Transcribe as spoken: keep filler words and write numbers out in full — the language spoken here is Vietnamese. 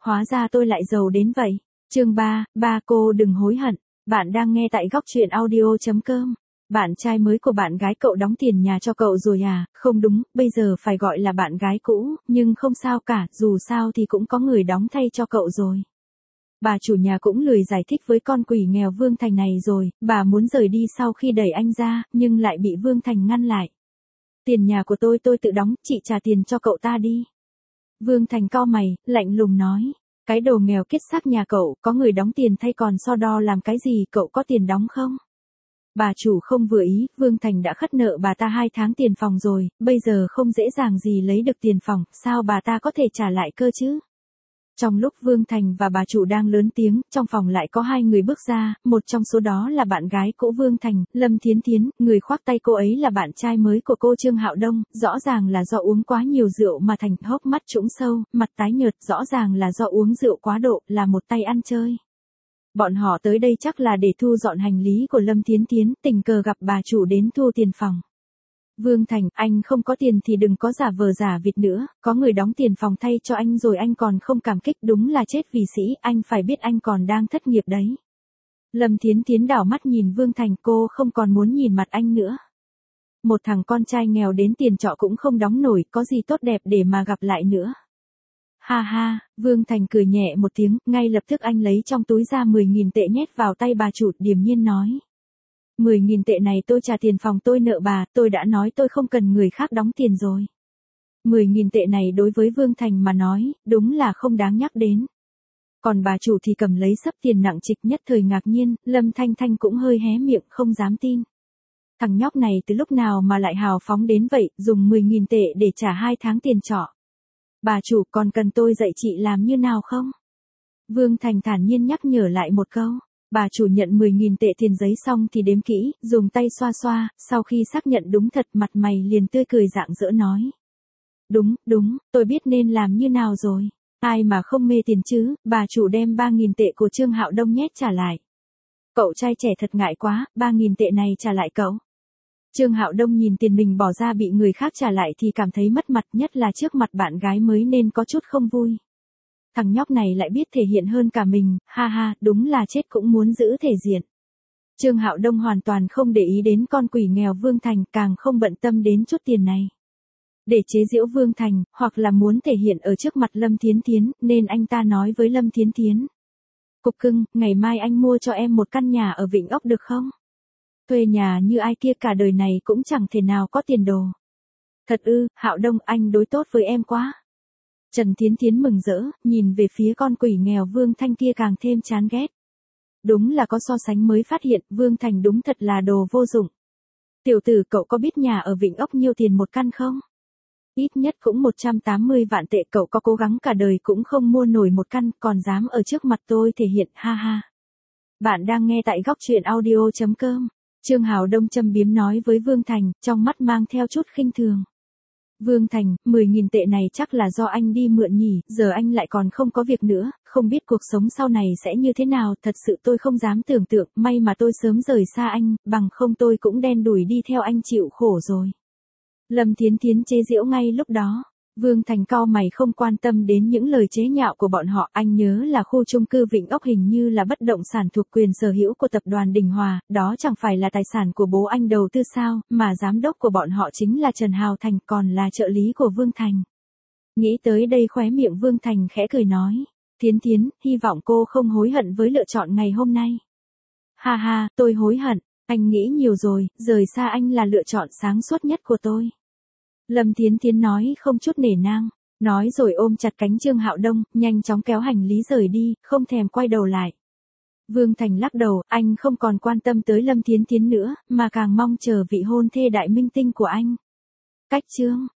hóa ra tôi lại giàu đến vậy. Chương ba, ba cô đừng hối hận. Bạn đang nghe tại góc truyện audio chấm com. Bạn trai mới của bạn gái cậu đóng tiền nhà cho cậu rồi à? Không đúng, bây giờ phải gọi là bạn gái cũ, nhưng không sao cả, dù sao thì cũng có người đóng thay cho cậu rồi. Bà chủ nhà cũng lười giải thích với con quỷ nghèo Vương Thành này rồi, bà muốn rời đi sau khi đẩy anh ra, nhưng lại bị Vương Thành ngăn lại. Tiền nhà của tôi tôi tự đóng, chị trả tiền cho cậu ta đi. Vương Thành cau mày, lạnh lùng nói. Cái đồ nghèo kiết xác nhà cậu, có người đóng tiền thay còn so đo làm cái gì, cậu có tiền đóng không? Bà chủ không vừa ý, Vương Thành đã khất nợ bà ta hai tháng tiền phòng rồi, bây giờ không dễ dàng gì lấy được tiền phòng, sao bà ta có thể trả lại cơ chứ? Trong lúc Vương Thành và bà chủ đang lớn tiếng, trong phòng lại có hai người bước ra, một trong số đó là bạn gái cũ Vương Thành, Lâm Thiến Thiến, người khoác tay cô ấy là bạn trai mới của cô Trương Hạo Đông, rõ ràng là do uống quá nhiều rượu mà thành hốc mắt trũng sâu, mặt tái nhợt, rõ ràng là do uống rượu quá độ, là một tay ăn chơi. Bọn họ tới đây chắc là để thu dọn hành lý của Lâm Thiến Thiến, tình cờ gặp bà chủ đến thu tiền phòng. Vương Thành, anh không có tiền thì đừng có giả vờ giả vịt nữa, có người đóng tiền phòng thay cho anh rồi anh còn không cảm kích, đúng là chết vì sĩ, anh phải biết anh còn đang thất nghiệp đấy. Lâm Thiến Thiến đảo mắt nhìn Vương Thành, cô không còn muốn nhìn mặt anh nữa. Một thằng con trai nghèo đến tiền trọ cũng không đóng nổi, có gì tốt đẹp để mà gặp lại nữa. Ha ha, Vương Thành cười nhẹ một tiếng, ngay lập tức anh lấy trong túi ra mười nghìn tệ nhét vào tay bà chủ, điềm nhiên nói. mười nghìn tệ này tôi trả tiền phòng tôi nợ bà, tôi đã nói tôi không cần người khác đóng tiền rồi. mười nghìn tệ này đối với Vương Thành mà nói, đúng là không đáng nhắc đến. Còn bà chủ thì cầm lấy xấp tiền nặng trịch, nhất thời ngạc nhiên, Lâm Thanh Thanh cũng hơi hé miệng không dám tin. Thằng nhóc này từ lúc nào mà lại hào phóng đến vậy, dùng mười nghìn tệ để trả hai tháng tiền trọ. Bà chủ còn cần tôi dạy chị làm như nào không? Vương Thành thản nhiên nhắc nhở lại một câu. Bà chủ nhận mười nghìn tệ tiền giấy xong thì đếm kỹ, dùng tay xoa xoa, sau khi xác nhận đúng thật mặt mày liền tươi cười rạng rỡ nói. Đúng, đúng, tôi biết nên làm như nào rồi. Ai mà không mê tiền chứ, bà chủ đem ba nghìn tệ của Trương Hạo Đông nhét trả lại. Cậu trai trẻ thật ngại quá, ba nghìn tệ này trả lại cậu. Trương Hạo Đông nhìn tiền mình bỏ ra bị người khác trả lại thì cảm thấy mất mặt, nhất là trước mặt bạn gái mới nên có chút không vui. Thằng nhóc này lại biết thể hiện hơn cả mình, ha ha, đúng là chết cũng muốn giữ thể diện. Trương Hạo Đông hoàn toàn không để ý đến con quỷ nghèo Vương Thành, càng không bận tâm đến chút tiền này. Để chế giễu Vương Thành, hoặc là muốn thể hiện ở trước mặt Lâm Thiến Thiến, nên anh ta nói với Lâm Thiến Thiến. Cục cưng, ngày mai anh mua cho em một căn nhà ở Vịnh Ốc được không? Thuê nhà như ai kia cả đời này cũng chẳng thể nào có tiền đồ. Thật ư, Hạo Đông, anh đối tốt với em quá. Trần Thiến Thiến mừng rỡ, nhìn về phía con quỷ nghèo Vương Thanh kia càng thêm chán ghét. Đúng là có so sánh mới phát hiện, Vương Thành đúng thật là đồ vô dụng. Tiểu tử, cậu có biết nhà ở Vịnh Ốc nhiêu tiền một căn không? Ít nhất cũng một trăm tám mươi vạn tệ, cậu có cố gắng cả đời cũng không mua nổi một căn, còn dám ở trước mặt tôi thể hiện, ha ha. Bạn đang nghe tại góc truyện audio chấm com. Trương Hạo Đông châm biếm nói với Vương Thành, trong mắt mang theo chút khinh thường. Vương Thành, mười nghìn tệ này chắc là do anh đi mượn nhỉ, giờ anh lại còn không có việc nữa, không biết cuộc sống sau này sẽ như thế nào, thật sự tôi không dám tưởng tượng, may mà tôi sớm rời xa anh, bằng không tôi cũng đen đủi đi theo anh chịu khổ rồi. Lâm Thiến Thiến chế giễu ngay lúc đó. Vương Thành cau mày không quan tâm đến những lời chế nhạo của bọn họ, anh nhớ là khu chung cư Vịnh Ốc hình như là bất động sản thuộc quyền sở hữu của tập đoàn Đình Hòa, đó chẳng phải là tài sản của bố anh đầu tư sao, mà giám đốc của bọn họ chính là Trần Hào Thành, còn là trợ lý của Vương Thành. Nghĩ tới đây khóe miệng Vương Thành khẽ cười nói, Thiến Thiến, hy vọng cô không hối hận với lựa chọn ngày hôm nay. Ha ha, tôi hối hận, anh nghĩ nhiều rồi, rời xa anh là lựa chọn sáng suốt nhất của tôi. Lâm Thiến Thiến nói không chút nể nang, nói rồi ôm chặt cánh Trương Hạo Đông, nhanh chóng kéo hành lý rời đi, không thèm quay đầu lại. Vương Thành lắc đầu, anh không còn quan tâm tới Lâm Thiến Thiến nữa, mà càng mong chờ vị hôn thê đại minh tinh của anh. Cách chương